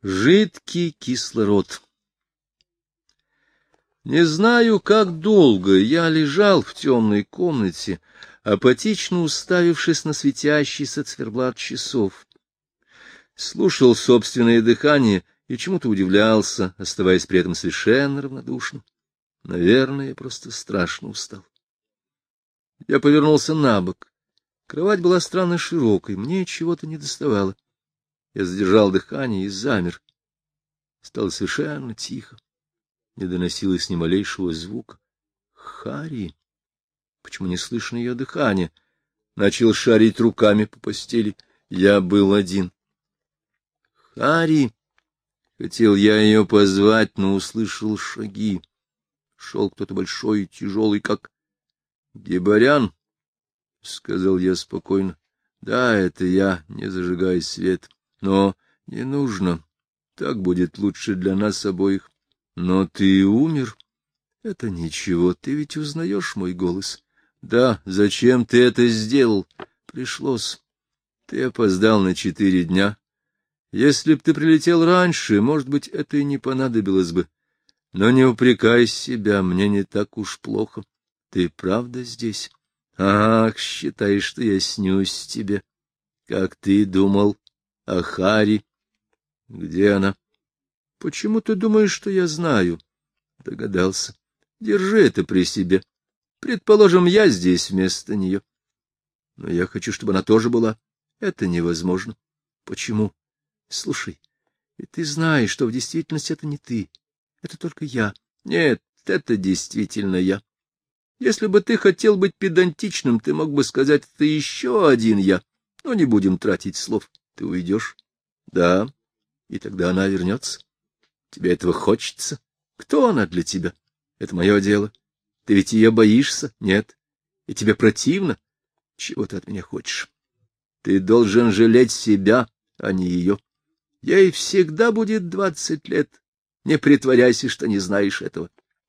Жидкий кислород. Не знаю, как долго я лежал в темной комнате, апатично уставившись на светящийся циферблат часов. Слушал собственное дыхание и чему-то удивлялся, оставаясь при этом совершенно равнодушным. Наверное, я просто страшно устал. Я повернулся на бок. Кровать была странно широкой, мне чего-то недоставало. Я задержал дыхание и замер. Стало совершенно тихо. Не доносилось ни малейшего звука. Харри! Почему не слышно ее дыхания? Начал шарить руками по постели. Я был один. Харри! Хотел я ее позвать, но услышал шаги. Шел кто-то большой и тяжелый, как... — Гибарян, — сказал я спокойно. — Да, это я, не зажигай свет. Но не нужно. Так будет лучше для нас обоих. Но ты умер. Это ничего, ты ведь узнаешь мой голос. Да, зачем ты это сделал? Пришлось. Ты опоздал на 4 дня. Если б ты прилетел раньше, может быть, это и не понадобилось бы. Но не упрекай себя, мне не так уж плохо. Ты правда здесь? Ах, считаешь, что я снюсь тебе. Как ты думал о Хари? Где она? Почему ты думаешь, что я знаю? Догадался. Держи это при себе. Предположим, я здесь вместо нее. Но я хочу, чтобы она тоже была. Это невозможно. Почему? Слушай, и ты знаешь, что в действительности это не ты. Это только я. Нет, это действительно я. Если бы ты хотел быть педантичным, ты мог бы сказать, это еще один я. Но не будем тратить слов. Ты уйдешь? Да. И тогда она вернется. Тебе этого хочется? Кто она для тебя? Это мое дело. Ты ведь ее боишься? Нет. И тебе противно? Чего ты от меня хочешь? Ты должен жалеть себя, а не ее. Ей всегда будет 20 лет. Не притворяйся, что не знаешь этого.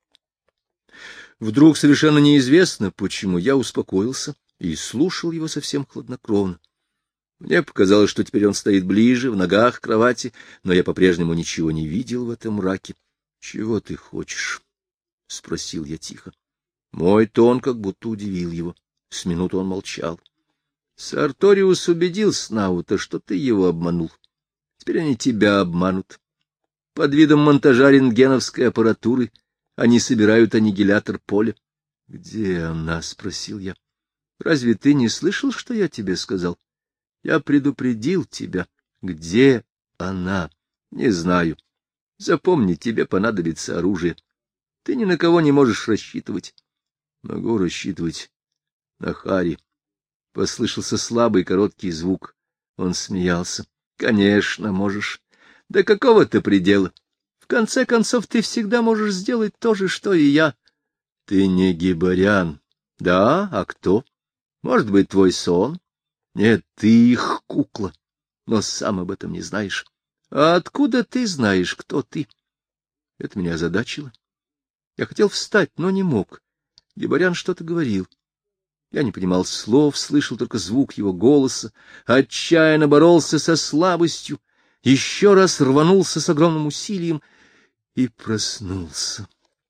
Вдруг совершенно неизвестно, почему я успокоился и слушал его совсем хладнокровно. Мне показалось, что теперь он стоит ближе, в ногах кровати, но я по-прежнему ничего не видел в этом мраке. — Чего ты хочешь? — спросил я тихо. Мой тон как будто удивил его. С минуту он молчал. — Сарториус убедил Снаута, что ты его обманул. Теперь они тебя обманут. Под видом монтажа рентгеновской аппаратуры они собирают аннигилятор поля. — Где она? — спросил я. — Разве ты не слышал, что я тебе сказал? Я предупредил тебя. Где она? Не знаю. Запомни, тебе понадобится оружие. Ты ни на кого не можешь рассчитывать. Могу рассчитывать на Хари. Послышался слабый короткий звук. Он смеялся. Конечно, можешь. До какого-то предела. В конце концов, ты всегда можешь сделать то же, что и я. Ты не Гибарян. Да, а кто? Может быть, твой сон? Нет, ты их кукла, но сам об этом не знаешь. А откуда ты знаешь, кто ты? Это меня озадачило. Я хотел встать, но не мог. Гибарян что-то говорил. Я не понимал слов, слышал только звук его голоса, отчаянно боролся со слабостью, еще раз рванулся с огромным усилием и проснулся.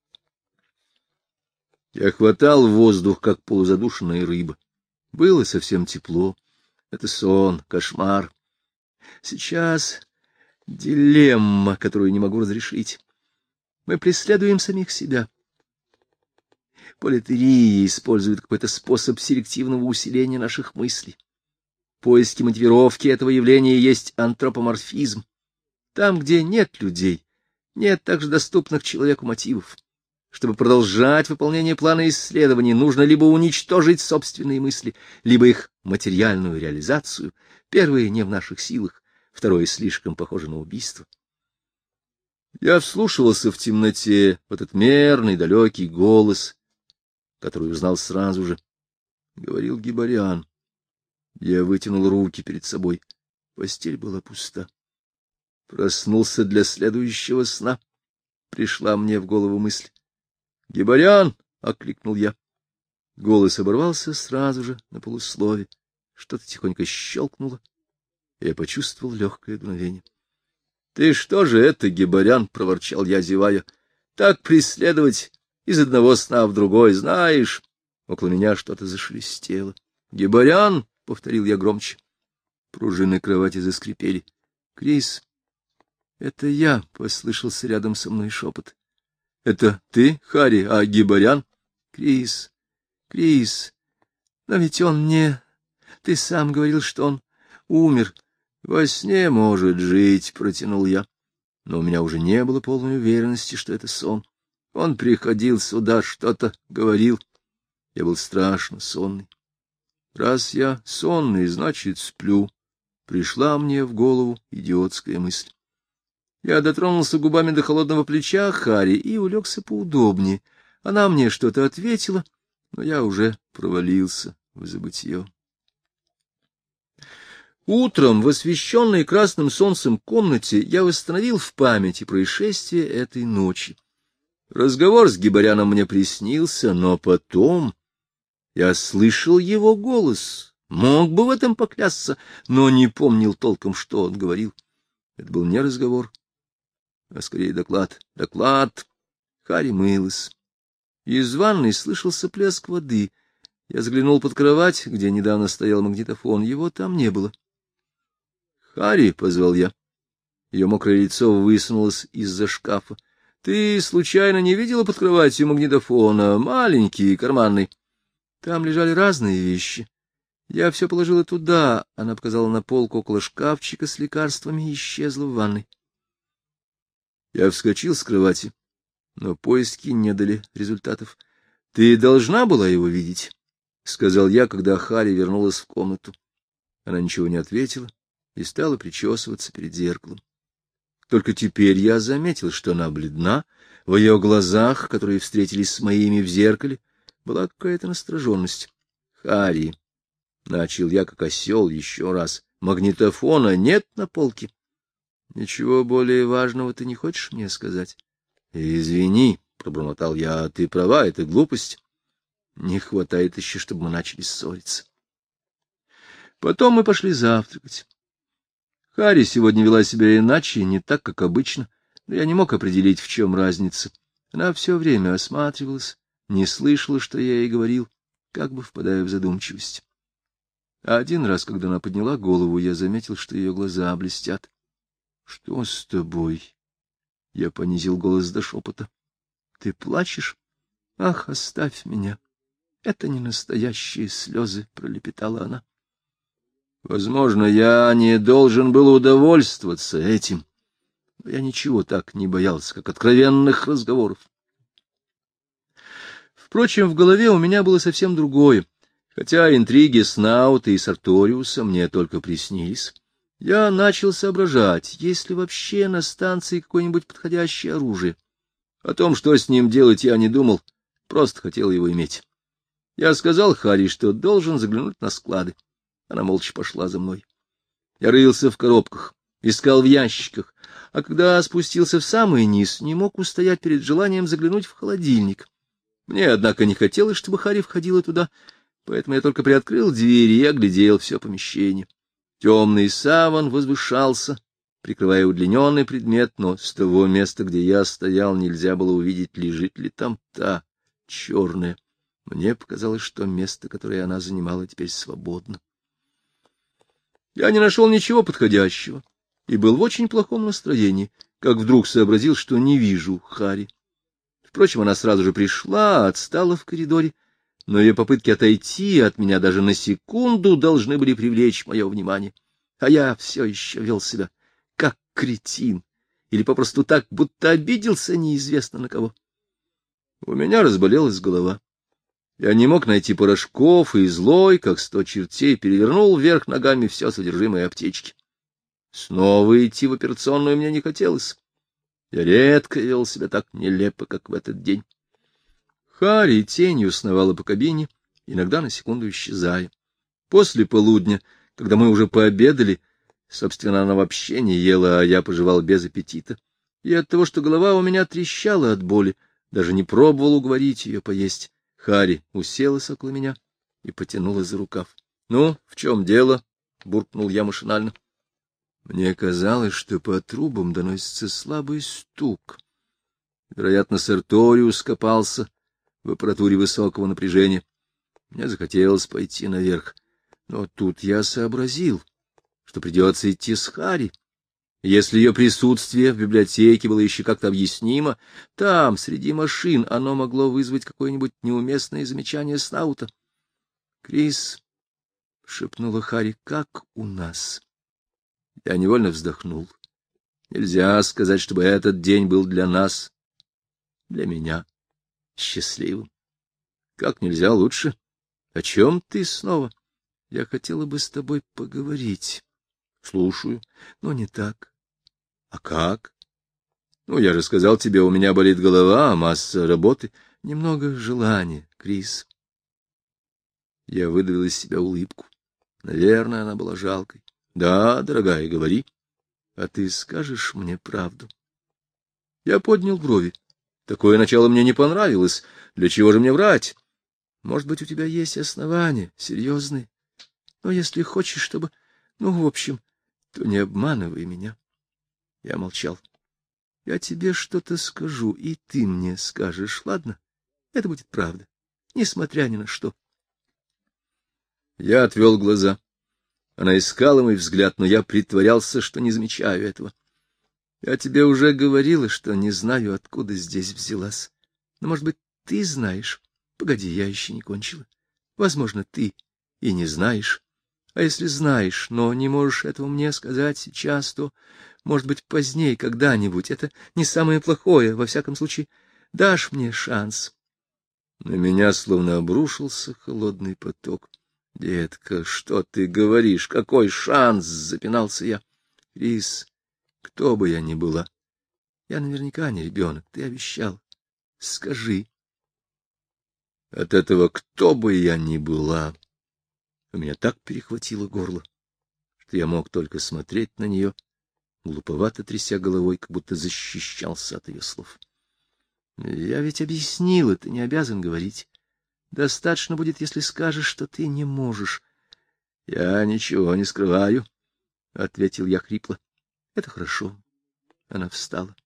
Я хватал воздух, как полузадушенная рыба. Было совсем тепло. Это сон, кошмар. Сейчас дилемма, которую не могу разрешить. Мы преследуем самих себя. Политерия использует какой-то способ селективного усиления наших мыслей. Поиски мотивировки этого явления есть антропоморфизм. Там, где нет людей, нет также доступных человеку мотивов. Чтобы продолжать выполнение плана исследований, нужно либо уничтожить собственные мысли, либо их материальную реализацию. Первое не в наших силах, второе слишком похоже на убийство. Я вслушивался в темноте в этот мерный, далекий голос, который узнал сразу же. Говорил Гибарян. Я вытянул руки перед собой. Постель была пуста. Проснулся для следующего сна. Пришла мне в голову мысль. — Гибарян! — окликнул я. Голос оборвался сразу же на полуслове. Что-то тихонько щелкнуло, и я почувствовал легкое дуновение. Ты что же это, Гибарян, — проворчал я, зевая, — так преследовать из одного сна в другой, знаешь? Около меня что-то зашелестело. — Гибарян, — повторил я громче. Пружины кровати заскрипели. — Крис, это я, — послышался рядом со мной шепот. — Это ты, Харри, а Гибарян? — Крис, Крис, но ведь он мне... Ты сам говорил, что он умер. — Во сне может жить, — протянул я. Но у меня уже не было полной уверенности, что это сон. Он приходил сюда, что-то говорил. Я был страшно сонный. Раз я сонный, значит, сплю. Пришла мне в голову идиотская мысль. Я дотронулся губами до холодного плеча Харри и улегся поудобнее. Она мне что-то ответила, но я уже провалился в забытье. Утром в освещенной красным солнцем комнате я восстановил в памяти происшествие этой ночи. Разговор с Гибаряном мне приснился, но потом я слышал его голос, мог бы в этом поклясться, но не помнил толком, что он говорил. Это был не разговор, а скорее доклад. Доклад. Харри мылась. Из ванной слышался плеск воды. Я заглянул под кровать, где недавно стоял магнитофон. Его там не было. — Харри, — позвал я. Ее мокрое лицо высунулось из-за шкафа. — Ты случайно не видела под кроватью магнитофона? Маленький, карманный. Там лежали разные вещи. Я все положила туда. Она показала на полку около шкафчика с лекарствами и исчезла в ванной. Я вскочил с кровати, но поиски не дали результатов. — Ты должна была его видеть, — сказал я, когда Харри вернулась в комнату. Она ничего не ответила и стала причесываться перед зеркалом. Только теперь я заметил, что она бледна, в ее глазах, которые встретились с моими в зеркале, была какая-то настороженность. — Харри, — начал я, как осел, еще раз, — магнитофона нет на полке. — Ничего более важного ты не хочешь мне сказать? — Извини, — пробормотал я, — ты права, это глупость. Не хватает еще, чтобы мы начали ссориться. Потом мы пошли завтракать. Харри сегодня вела себя иначе, не так, как обычно, но я не мог определить, в чем разница. Она все время осматривалась, не слышала, что я ей говорил, как бы впадая в задумчивость. А один раз, когда она подняла голову, я заметил, что ее глаза блестят. — Что с тобой? — я понизил голос до шепота. — Ты плачешь? — Ах, оставь меня. Это не настоящие слезы, — пролепетала она. Возможно, я не должен был удовольствоваться этим, но я ничего так не боялся, как откровенных разговоров. Впрочем, в голове у меня было совсем другое, хотя интриги Снаута и Сарториуса мне только приснились. Я начал соображать, есть ли вообще на станции какое-нибудь подходящее оружие. О том, что с ним делать, я не думал, просто хотел его иметь. Я сказал Харри, что должен заглянуть на склады. Она молча пошла за мной. Я рылся в коробках, искал в ящиках, а когда спустился в самый низ, не мог устоять перед желанием заглянуть в холодильник. Мне, однако, не хотелось, чтобы Харри входила туда, поэтому я только приоткрыл дверь и оглядел все помещение. Темный саван возвышался, прикрывая удлиненный предмет, но с того места, где я стоял, нельзя было увидеть, лежит ли там та черная. Мне показалось, что место, которое она занимала, теперь свободно. Я не нашел ничего подходящего и был в очень плохом настроении, как вдруг сообразил, что не вижу Харри. Впрочем, она сразу же пришла, отстала в коридоре, но ее попытки отойти от меня даже на секунду должны были привлечь мое внимание. А я все еще вел себя как кретин, или попросту так, будто обиделся неизвестно на кого. У меня разболелась голова. Я не мог найти порошков, и злой, как 100 чертей, перевернул вверх ногами все содержимое аптечки. Снова идти в операционную мне не хотелось. Я редко вел себя так нелепо, как в этот день. Харри тенью сновала по кабине, иногда на секунду исчезая. После полудня, когда мы уже пообедали, собственно, она вообще не ела, а я пожевал без аппетита. И от того, что голова у меня трещала от боли, даже не пробовал уговорить ее поесть. Харри уселась около меня и потянула за рукав. — Ну, в чем дело? — буркнул я машинально. Мне казалось, что по трубам доносится слабый стук. Вероятно, Серториус копался в аппаратуре высокого напряжения. Мне захотелось пойти наверх, но тут я сообразил, что придется идти с Харри. Если ее присутствие в библиотеке было еще как-то объяснимо, там, среди машин, оно могло вызвать какое-нибудь неуместное замечание Снаута. — Крис, — шепнула Харри, — как у нас? Я невольно вздохнул. Нельзя сказать, чтобы этот день был для нас, для меня, счастливым. Как нельзя лучше. О чем ты снова? Я хотела бы с тобой поговорить. Слушаю, но не так. А как? Ну, я же сказал тебе, у меня болит голова, масса работы, немного желания, Крис. Я выдавил из себя улыбку. Наверное, она была жалкой. Да, дорогая, говори. А ты скажешь мне правду? Я поднял брови. Такое начало мне не понравилось. Для чего же мне врать? Может быть, у тебя есть основания, серьезные. Но если хочешь, чтобы... Ну, в общем, то не обманывай меня. Я молчал. Я тебе что-то скажу, и ты мне скажешь, ладно? Это будет правда, несмотря ни на что. Я отвел глаза. Она искала мой взгляд, но я притворялся, что не замечаю этого. Я тебе уже говорила, что не знаю, откуда здесь взялась. Но, может быть, ты знаешь. Погоди, я еще не кончила. Возможно, ты и не знаешь. А если знаешь, но не можешь этого мне сказать сейчас, то, может быть, позднее, когда-нибудь. Это не самое плохое, во всяком случае, дашь мне шанс. На меня словно обрушился холодный поток. — Детка, что ты говоришь? Какой шанс? — запинался я. — Крис, кто бы я ни была, я наверняка не ребенок, ты обещал. Скажи. От этого «кто бы я ни была» у меня так перехватило горло, что я мог только смотреть на нее, глуповато тряся головой, как будто защищался от ее слов. — Я ведь объяснила, ты не обязан говорить. Достаточно будет, если скажешь, что ты не можешь. — Я ничего не скрываю, — ответил я хрипло. — Это хорошо. Она встала.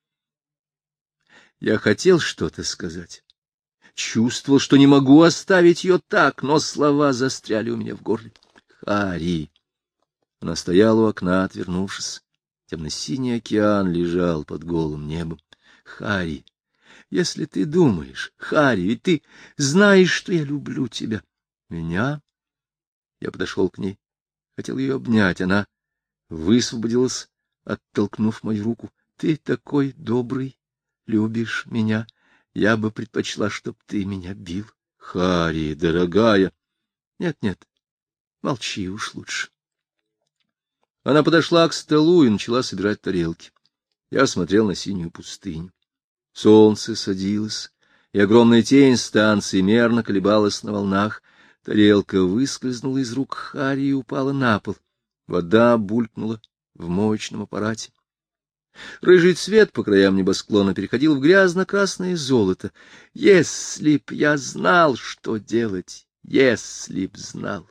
Я хотел что-то сказать. Чувствовал, что не могу оставить ее так, но слова застряли у меня в горле. — Харри! Она стояла у окна, отвернувшись. Темно-синий океан лежал под голым небом. — Харри! Если ты думаешь, Харри, ведь ты знаешь, что я люблю тебя. Меня? Я подошел к ней. Хотел ее обнять. Она высвободилась, оттолкнув мою руку. Ты такой добрый, любишь меня. Я бы предпочла, чтоб ты меня бил. Харри, дорогая. Нет, молчи уж лучше. Она подошла к столу и начала собирать тарелки. Я смотрел на синюю пустыню. Солнце садилось, и огромная тень станции мерно колебалась на волнах. Тарелка выскользнула из рук Харри и упала на пол. Вода булькнула в моечном аппарате. Рыжий цвет по краям небосклона переходил в грязно-красное золото. Если б я знал, что делать, если б знал.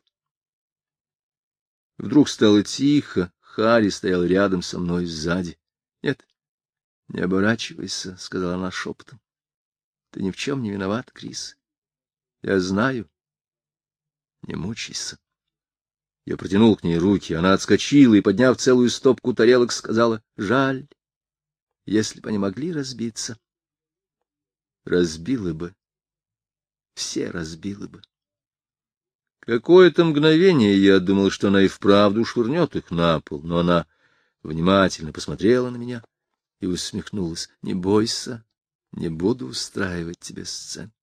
Вдруг стало тихо, Харри стоял рядом со мной сзади. — Нет, не оборачивайся, — сказала она шепотом. — Ты ни в чем не виноват, Крис. Я знаю. Не мучайся. Я протянул к ней руки. Она отскочила и, подняв целую стопку тарелок, сказала: — Жаль, если бы они могли разбиться. Разбило бы. Все разбило бы. Какое-то мгновение я думал, что она и вправду швырнет их на пол, но она внимательно посмотрела на меня и усмехнулась. — Не бойся, не буду устраивать тебе сцен.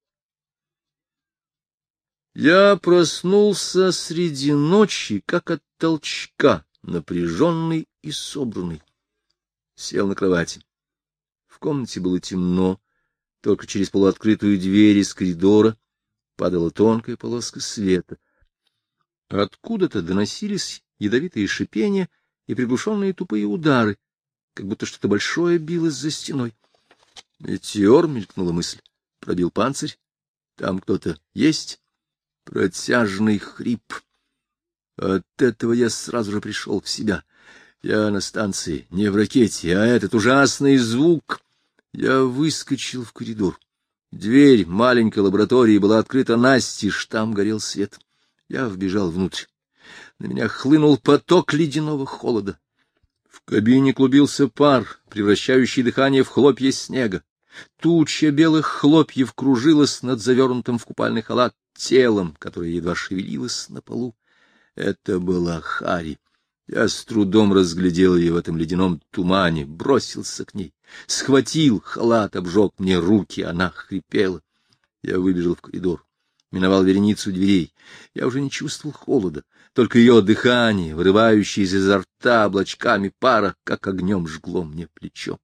Я проснулся среди ночи, как от толчка, напряженный и собранный. Сел на кровати. В комнате было темно, только через полуоткрытую дверь из коридора падала тонкая полоска света. Откуда-то доносились ядовитые шипения и приглушенные тупые удары, как будто что-то большое билось за стеной. «Метеор», — мелькнула мысль, — пробил панцирь. Там кто-то есть. Протяжный хрип. От этого я сразу же пришел в себя. Я на станции, не в ракете, а этот ужасный звук. Я выскочил в коридор. Дверь маленькой лаборатории была открыта настежь, там горел свет. Я вбежал внутрь. На меня хлынул поток ледяного холода. В кабине клубился пар, превращающий дыхание в хлопья снега. Туча белых хлопьев кружилась над завернутым в купальный халат телом, которое едва шевелилось на полу. Это была Харри. Я с трудом разглядел ее в этом ледяном тумане, бросился к ней, схватил халат, обжег мне руки, она хрипела. Я выбежал в коридор, миновал вереницу дверей. Я уже не чувствовал холода, только ее дыхание, вырывающееся изо рта облачками пара, как огнем жгло мне плечо.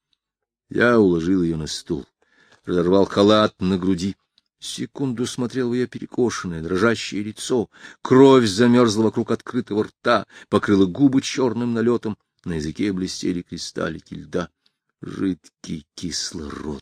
Я уложил ее на стул, разорвал халат на груди. Секунду смотрел в ее перекошенное, дрожащее лицо. Кровь замерзла вокруг открытого рта, покрыла губы черным налетом. На языке блестели кристаллики льда. Жидкий кислород.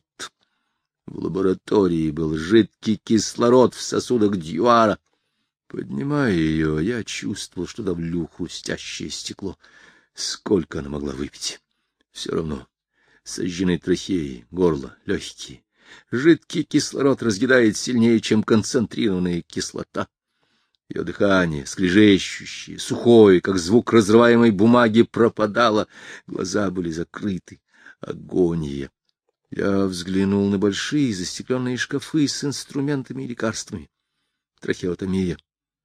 В лаборатории был жидкий кислород в сосудах Дьюара. Поднимая ее, я чувствовал, что давлю хрустящее стекло. Сколько она могла выпить? Все равно. Сожжены трахеи, горло, легкие. Жидкий кислород разъедает сильнее, чем концентрированная кислота. Ее дыхание, скрежещущее, сухое, как звук разрываемой бумаги, пропадало. Глаза были закрыты. Агония. Я взглянул на большие застекленные шкафы с инструментами и лекарствами. Трахеотомия.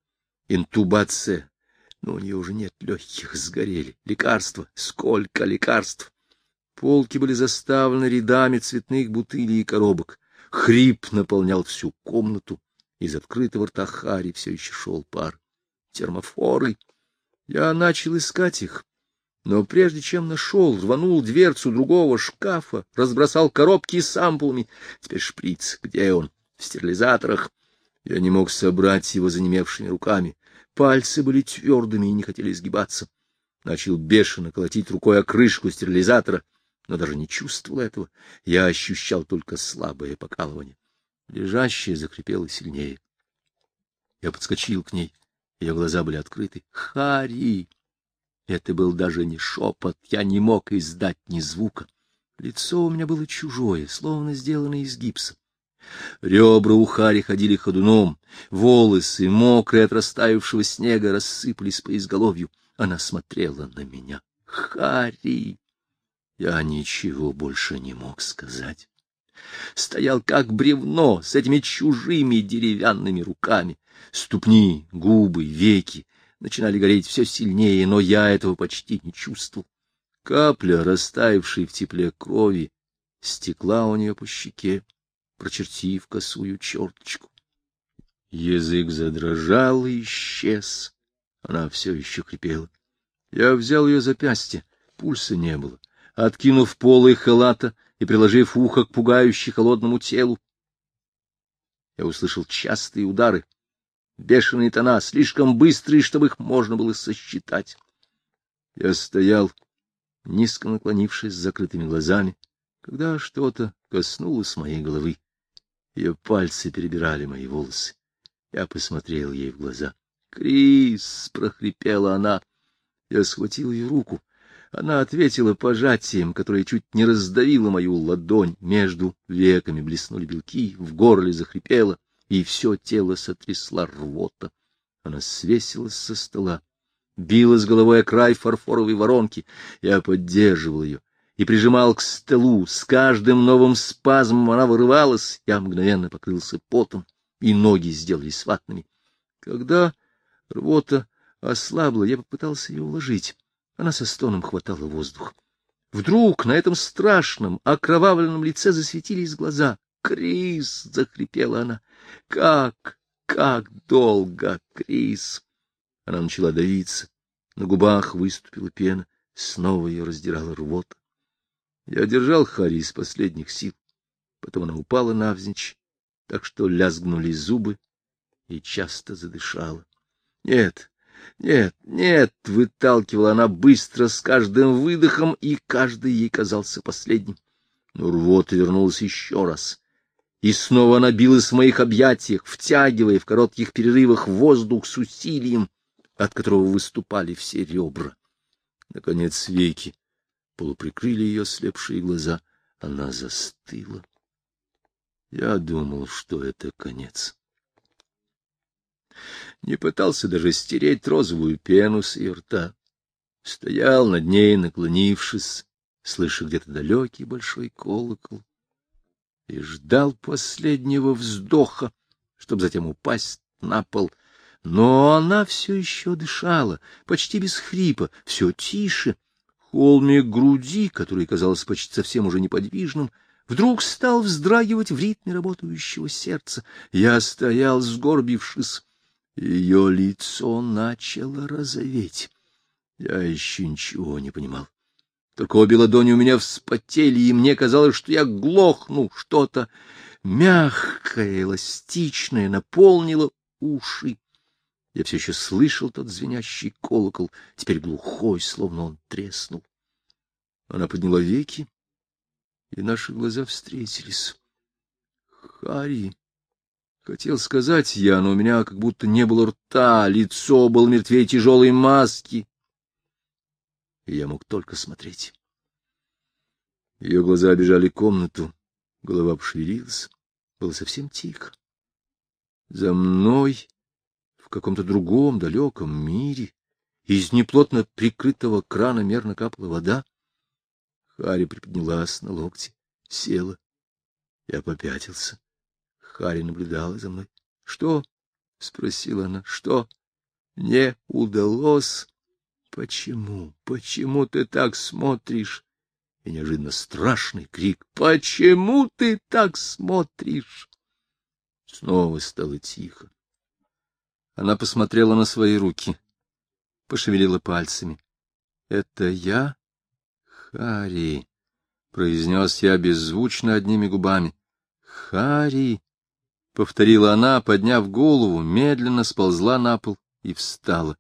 Интубация. Но у нее уже нет легких, сгорели. Лекарства. Сколько лекарств! Полки были заставлены рядами цветных бутылей и коробок. Хрип наполнял всю комнату. Из открытого рта Харри все еще шел пар. Термофоры. Я начал искать их. Но прежде чем нашел, рванул дверцу другого шкафа, разбросал коробки с ампулами. Теперь шприц. Где он? В стерилизаторах. Я не мог собрать его занемевшими руками. Пальцы были твердыми и не хотели сгибаться. Начал бешено колотить рукой о крышку стерилизатора, но даже не чувствовал этого. Я ощущал только слабое покалывание. Лежащая закрепела сильнее. Я подскочил к ней. Ее глаза были открыты. «Харри!» Это был даже не шепот. Я не мог издать ни звука. Лицо у меня было чужое, словно сделанное из гипса. Ребра у Харри ходили ходуном. Волосы, мокрые от растаявшего снега, рассыпались по изголовью. Она смотрела на меня. «Харри!» Я ничего больше не мог сказать. Стоял как бревно с этими чужими деревянными руками. Ступни, губы, веки начинали гореть все сильнее, но я этого почти не чувствовал. Капля, растаявшей в тепле крови, стекла у нее по щеке, прочертив косую черточку. Язык задрожал и исчез. Она все еще хрипела. Я взял ее запястье, пульса не было. Откинув полы халата и приложив ухо к пугающе холодному телу, я услышал частые удары, бешеные тона, слишком быстрые, чтобы их можно было сосчитать. Я стоял, низко наклонившись с закрытыми глазами, когда что-то коснулось моей головы. Ее пальцы перебирали мои волосы. Я посмотрел ей в глаза. «Крис!» — прохрипела она. Я схватил ее руку. Она ответила пожатием, которое чуть не раздавило мою ладонь. Между веками блеснули белки, в горле захрипело, и все тело сотрясла рвота. Она свесилась со стола, билась головой о край фарфоровой воронки. Я поддерживал ее и прижимал к столу. С каждым новым спазмом она вырывалась. Я мгновенно покрылся потом, и ноги сделались ватными. Когда рвота ослабла, я попытался ее уложить. Она со стоном хватала воздух. Вдруг на этом страшном, окровавленном лице засветились глаза. «Крис!» — захрипела она. Как долго, Крис!» Она начала давиться. На губах выступила пена. Снова ее раздирала рвота. Я держал Харри из последних сил. Потом она упала навзничь, так что лязгнули зубы и часто задышала. «Нет, нет, нет!» — выталкивала она быстро с каждым выдохом, и каждый ей казался последним. Но рвота вернулась еще раз. И снова она билась в моих объятиях, втягивая в коротких перерывах воздух с усилием, от которого выступали все ребра. Наконец веки полуприкрыли ее слепшие глаза. Она застыла. Я думал, что это конец. Не пытался даже стереть розовую пену с ее рта. Стоял над ней, наклонившись, слыша где-то далекий большой колокол, и ждал последнего вздоха, чтобы затем упасть на пол. Но она все еще дышала, почти без хрипа, все тише. Холмик груди, который казался почти совсем уже неподвижным, вдруг стал вздрагивать в ритме работающего сердца. Я стоял, сгорбившись. Ее лицо начало розоветь. Я еще ничего не понимал. Только обе ладони у меня вспотели, и мне казалось, что я глохну. Что-то мягкое, эластичное наполнило уши. Я все еще слышал тот звенящий колокол, теперь глухой, словно он треснул. Она подняла веки, и наши глаза встретились. Харри, хотел сказать я, но у меня как будто не было рта, лицо было мертвее тяжелой маски, и я мог только смотреть. Ее глаза обежали комнату, голова пошевелилась, было совсем тихо. За мной в каком-то другом далеком мире из неплотно прикрытого крана мерно капала вода. Харри приподнялась на локте, села. Я попятился. Харри наблюдала за мной. — Что? — спросила она. — Что? — Не удалось. — Почему? Почему ты так смотришь? И неожиданно страшный крик. — Почему ты так смотришь? Снова стало тихо. Она посмотрела на свои руки, пошевелила пальцами. — Это я? — Харри, — произнес я беззвучно одними губами. — Харри, — повторила она, подняв голову, медленно сползла на пол и встала.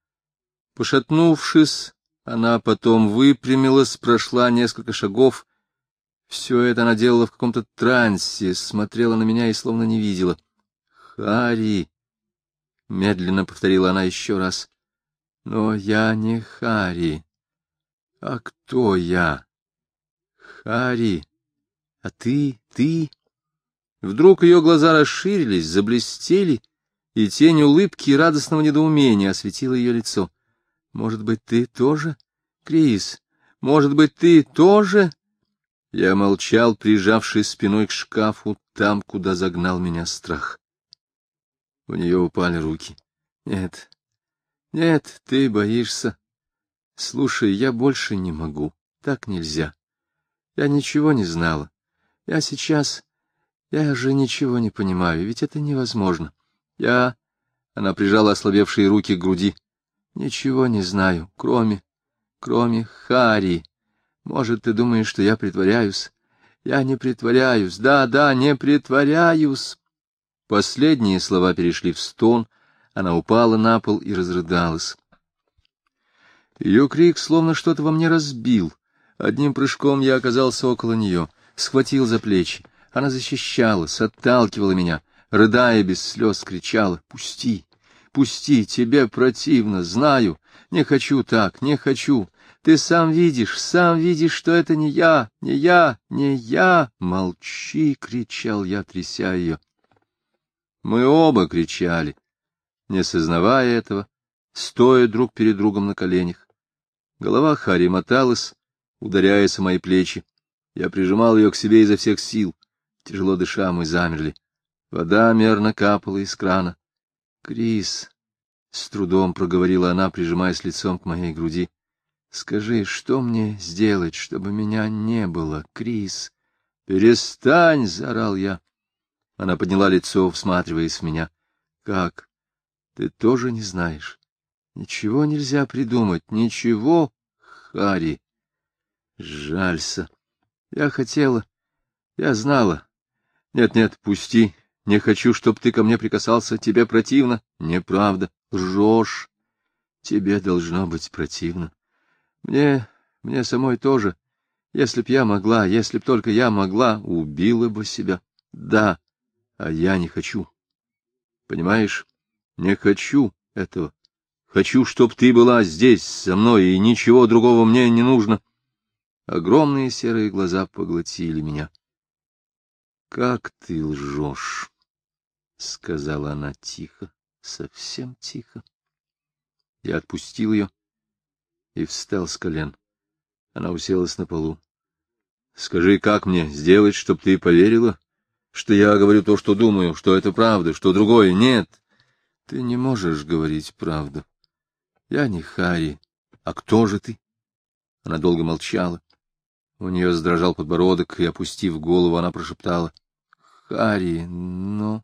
Пошатнувшись, она потом выпрямилась, прошла несколько шагов. Все это она делала в каком-то трансе, смотрела на меня и словно не видела. — Харри, — медленно повторила она еще раз. — Но я не Харри. А кто я? Харри, а ты? Вдруг ее глаза расширились, заблестели, и тень улыбки и радостного недоумения осветила ее лицо. — Может быть, ты тоже, Крис? Может быть, ты тоже? Я молчал, прижавшись спиной к шкафу, там, куда загнал меня страх. У нее упали руки. — Нет, нет, ты боишься. Слушай, я больше не могу. Так нельзя. Я ничего не знала. Я же ничего не понимаю, ведь это невозможно. Она прижала ослабевшие руки к груди. Ничего не знаю, кроме Харри. Может, ты думаешь, что я притворяюсь? Я не притворяюсь. Да, не притворяюсь. Последние слова перешли в стон. Она упала на пол и разрыдалась. Ее крик словно что-то во мне разбил. Одним прыжком я оказался около нее, схватил за плечи. Она защищалась, отталкивала меня, рыдая без слез, кричала: «Пусти! Пусти! Тебе противно! Знаю! Не хочу так! Не хочу! Ты сам видишь, что это не я! Не я! Не я!» «Молчи!» — кричал я, тряся ее. Мы оба кричали, не сознавая этого, стоя друг перед другом на коленях. Голова Харри моталась, ударяясь о мои плечи. Я прижимал ее к себе изо всех сил. Тяжело дыша, мы замерли. Вода мерно капала из крана. — Крис, — с трудом проговорила она, прижимаясь лицом к моей груди, — скажи, что мне сделать, чтобы меня не было, Крис? — Перестань! — заорал я. Она подняла лицо, всматриваясь в меня. — Как? Ты тоже не знаешь? Ничего нельзя придумать, ничего, Харри. Жалься. Я хотела, я знала. Нет, пусти. Не хочу, чтоб ты ко мне прикасался. Тебе противно? Неправда. Лжешь. Тебе должно быть противно. Мне самой тоже. Если б я могла, если б только я могла, убила бы себя. Да, а я не хочу. Понимаешь? Не хочу этого. Хочу, чтоб ты была здесь со мной, и ничего другого мне не нужно. Огромные серые глаза поглотили меня. — Как ты лжешь, — сказала она тихо, совсем тихо. Я отпустил ее и встал с колен. Она уселась на полу. — Скажи, как мне сделать, чтоб ты поверила, что я говорю то, что думаю, что это правда, что другое нет? Ты не можешь говорить правду. Я не Харри. А кто же ты? Она долго молчала. У нее задрожал подбородок, и, опустив голову, она прошептала: — Харри, но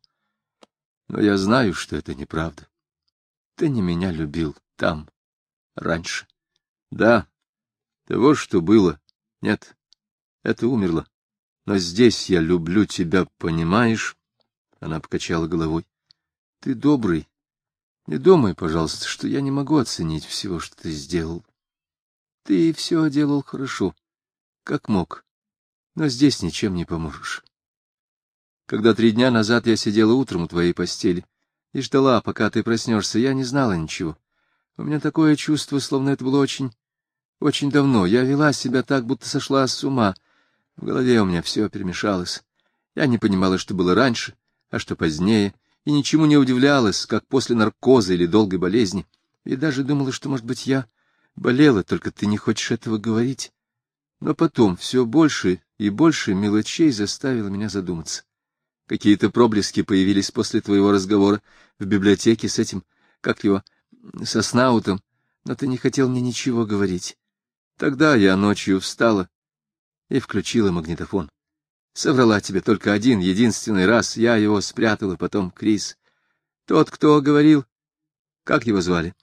я знаю, что это неправда. Ты не меня любил там, раньше. Да, того, что было, нет, это умерло. Но здесь я люблю тебя, понимаешь? Она покачала головой. Ты добрый. Не думай, пожалуйста, что я не могу оценить всего, что ты сделал. Ты все делал хорошо, как мог, но здесь ничем не поможешь. Когда 3 дня назад я сидела утром у твоей постели и ждала, пока ты проснешься, я не знала ничего. У меня такое чувство, словно это было очень, очень давно. Я вела себя так, будто сошла с ума. В голове у меня все перемешалось. Я не понимала, что было раньше, а что позднее, и ничему не удивлялась, как после наркоза или долгой болезни. И даже думала, что, может быть, я болела, только ты не хочешь этого говорить. Но потом все больше и больше мелочей заставило меня задуматься. Какие-то проблески появились после твоего разговора в библиотеке с этим, как его, со Снаутом, но ты не хотел мне ничего говорить. Тогда я ночью встала и включила магнитофон. Соврала тебе только один, единственный раз, я его спрятала, потом Крис. Тот, кто говорил, как его звали?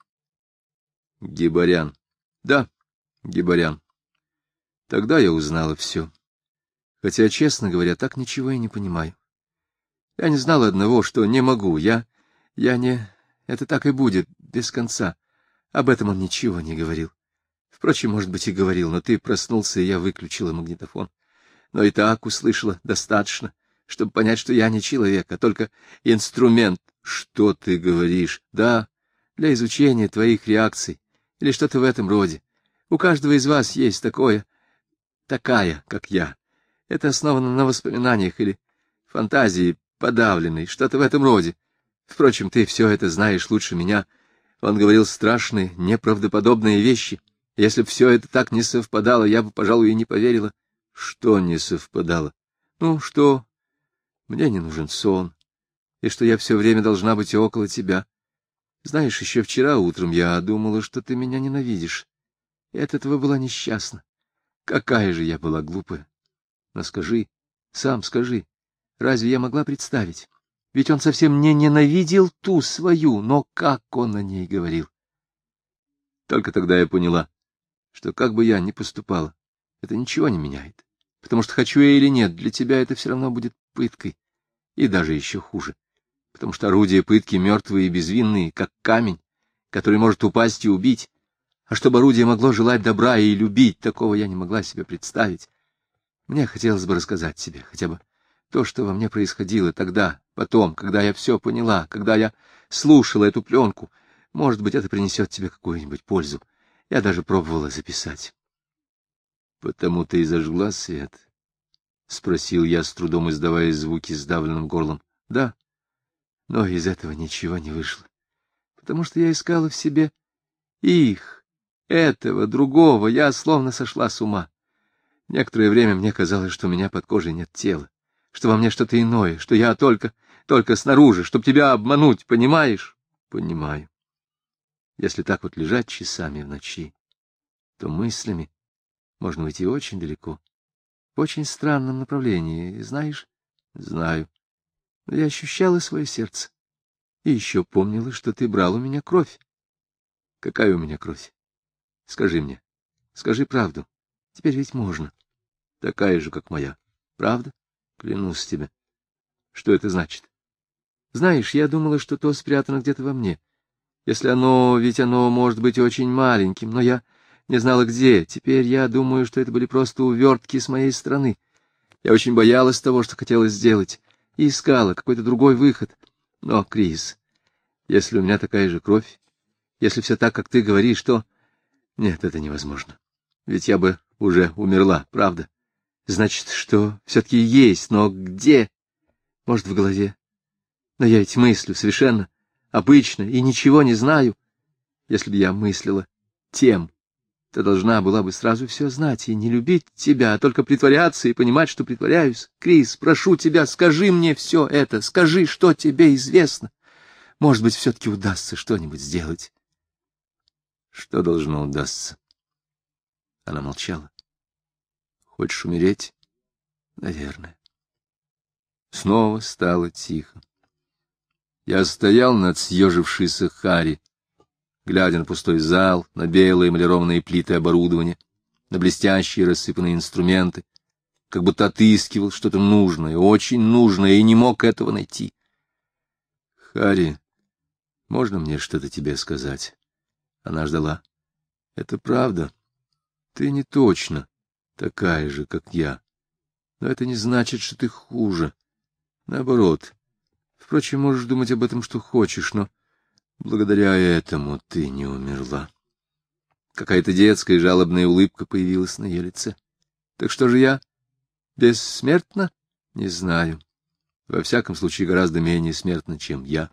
Гибарян. Да, Гибарян. Тогда я узнала все. Хотя, честно говоря, так ничего и не понимаю. Я не знала одного, что не могу. Я не... Это так и будет, без конца. Об этом он ничего не говорил. Впрочем, может быть, и говорил, но ты проснулся, и я выключила магнитофон. Но и так услышала достаточно, чтобы понять, что я не человек, а только инструмент. Что ты говоришь? Да, для изучения твоих реакций или что-то в этом роде. У каждого из вас есть такая, как я. Это основано на воспоминаниях или фантазии подавленной, что-то в этом роде. Впрочем, ты все это знаешь лучше меня. Он говорил страшные, неправдоподобные вещи. Если б все это так не совпадало, я бы, пожалуй, и не поверила. Что не совпадало? Ну, что мне не нужен сон, и что я все время должна быть около тебя. Знаешь, еще вчера утром я думала, что ты меня ненавидишь, и от этого была несчастна. Какая же я была глупая. Но скажи, сам скажи, разве я могла представить? Ведь он совсем не ненавидел ту свою, но как он о ней говорил. Только тогда я поняла, что как бы я ни поступала, это ничего не меняет. Потому что хочу я или нет, для тебя это все равно будет пыткой. И даже еще хуже. Потому что орудия пытки мертвые и безвинные, как камень, который может упасть и убить. А чтобы орудие могло желать добра и любить, такого я не могла себе представить. Мне хотелось бы рассказать тебе хотя бы то, что во мне происходило тогда, потом, когда я все поняла, когда я слушала эту пленку. Может быть, это принесет тебе какую-нибудь пользу. Я даже пробовала записать. — Потому ты и зажгла свет? — спросил я, с трудом издавая звуки сдавленным горлом. — Да, но из этого ничего не вышло, потому что я искала в себе их, этого, другого, я словно сошла с ума. Некоторое время мне казалось, что у меня под кожей нет тела, что во мне что-то иное, что я только снаружи, чтобы тебя обмануть, понимаешь? — Понимаю. Если так вот лежать часами в ночи, то мыслями можно уйти очень далеко, в очень странном направлении, знаешь? Знаю. Но я ощущала свое сердце. И еще помнила, что ты брал у меня кровь. Какая у меня кровь? Скажи мне. Скажи правду. Теперь ведь можно. Такая же, как моя. Правда? Клянусь тебе. Что это значит? Знаешь, я думала, что то спрятано где-то во мне. Если ведь оно может быть очень маленьким, но я не знала где. Теперь я думаю, что это были просто увертки с моей стороны. Я очень боялась того, что хотела сделать, и искала какой-то другой выход. Но, Крис, если у меня такая же кровь, Если все так, как ты говоришь, то... Нет, это невозможно. Ведь я бы уже умерла, правда? Значит, что все-таки есть, но где? Может, в голове. Но я ведь мыслю совершенно обычно и ничего не знаю. Если бы я мыслила тем, то должна была бы сразу все знать и не любить тебя, а только притворяться и понимать, что притворяюсь. Крис, прошу тебя, скажи мне все это, скажи, что тебе известно. Может быть, все-таки удастся что-нибудь сделать. Что должно удастся? Она молчала. Хочешь умереть? Наверное. Снова стало тихо. Я стоял над съежившейся Харри, глядя на пустой зал, на белые эмалированные плиты оборудования, на блестящие рассыпанные инструменты, как будто отыскивал что-то нужное, очень нужное, и не мог этого найти. — Харри, можно мне что-то тебе сказать? Она ждала. — Это правда. Ты не точно такая же, как я. Но это не значит, что ты хуже. Наоборот. Впрочем, можешь думать об этом, что хочешь, но благодаря этому ты не умерла. Какая-то детская жалобная улыбка появилась на ее лице. Так что же я? Бессмертна? Не знаю. Во всяком случае, гораздо менее смертна, чем я.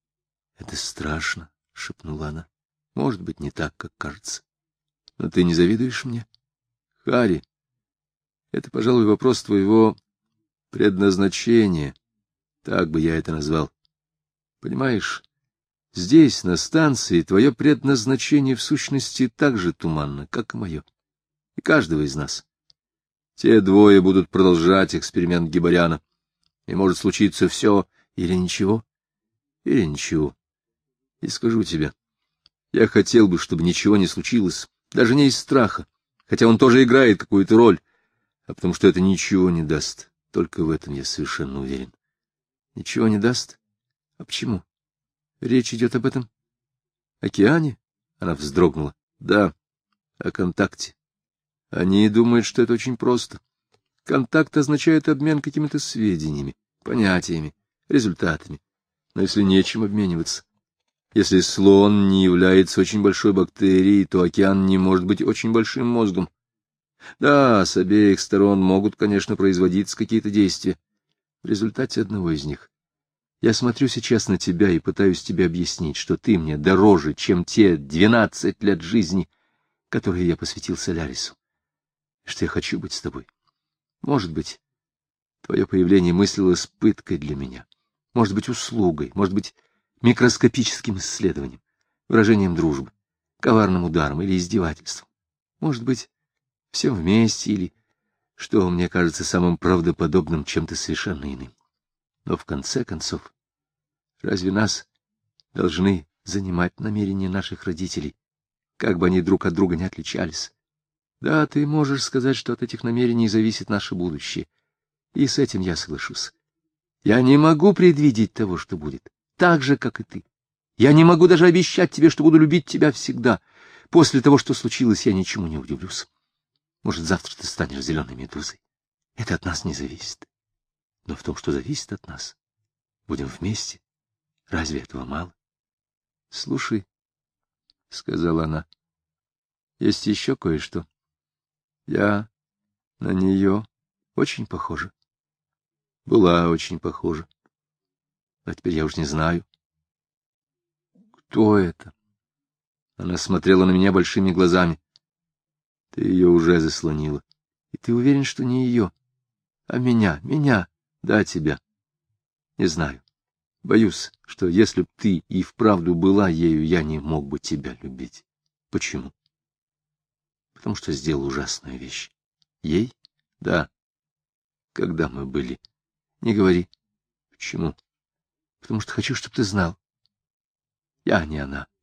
— Это страшно, — шепнула она. — Может быть, не так, как кажется. Но ты не завидуешь мне? Харри, это, пожалуй, вопрос твоего предназначения. Так бы я это назвал. Понимаешь, здесь, на станции, твое предназначение в сущности так же туманно, как и мое. И каждого из нас. Те двое будут продолжать эксперимент Гибаряна. И может случиться все или ничего, или ничего. И скажу тебе, я хотел бы, чтобы ничего не случилось, даже не из страха, хотя он тоже играет какую-то роль, а потому что это ничего не даст. Только в этом я совершенно уверен. Ничего не даст? А почему? Речь идет об этом океане? Она вздрогнула. Да, о контакте. Они думают, что это очень просто. Контакт означает обмен какими-то сведениями, понятиями, результатами. Но если нечем обмениваться, если слон не является очень большой бактерией, то океан не может быть очень большим мозгом. Да, с обеих сторон могут, конечно, производиться какие-то действия. В результате одного из них я смотрю сейчас на тебя и пытаюсь тебе объяснить, что ты мне дороже, чем те 12 лет жизни, которые я посвятил Солярису, что я хочу быть с тобой. Может быть, твое появление мыслилось пыткой для меня, может быть, услугой, может быть, микроскопическим исследованием, выражением дружбы, коварным ударом или издевательством. Может быть, всем вместе или, что мне кажется самым правдоподобным, чем-то совершенно иным. Но в конце концов, разве нас должны занимать намерения наших родителей, как бы они друг от друга не отличались? Да, ты можешь сказать, что от этих намерений зависит наше будущее, и с этим я соглашусь. Я не могу предвидеть того, что будет, так же, как и ты. Я не могу даже обещать тебе, что буду любить тебя всегда. После того, что случилось, я ничему не удивлюсь. Может, завтра ты станешь зеленой медузой. Это от нас не зависит. Но в том, что зависит от нас, будем вместе. Разве этого мало? — Слушай, — сказала она, — есть еще кое-что. Я на нее очень похожа. Была очень похожа. А теперь я уж не знаю. Кто это? Она смотрела на меня большими глазами. Ты ее уже заслонила. И ты уверен, что не ее, а меня, да, тебя. Не знаю. Боюсь, что если б ты и вправду была ею, я не мог бы тебя любить. Почему? Потому что сделал ужасную вещь. Ей? Да. Когда мы были? Не говори. Почему? Потому что хочу, чтобы ты знал. Я не она.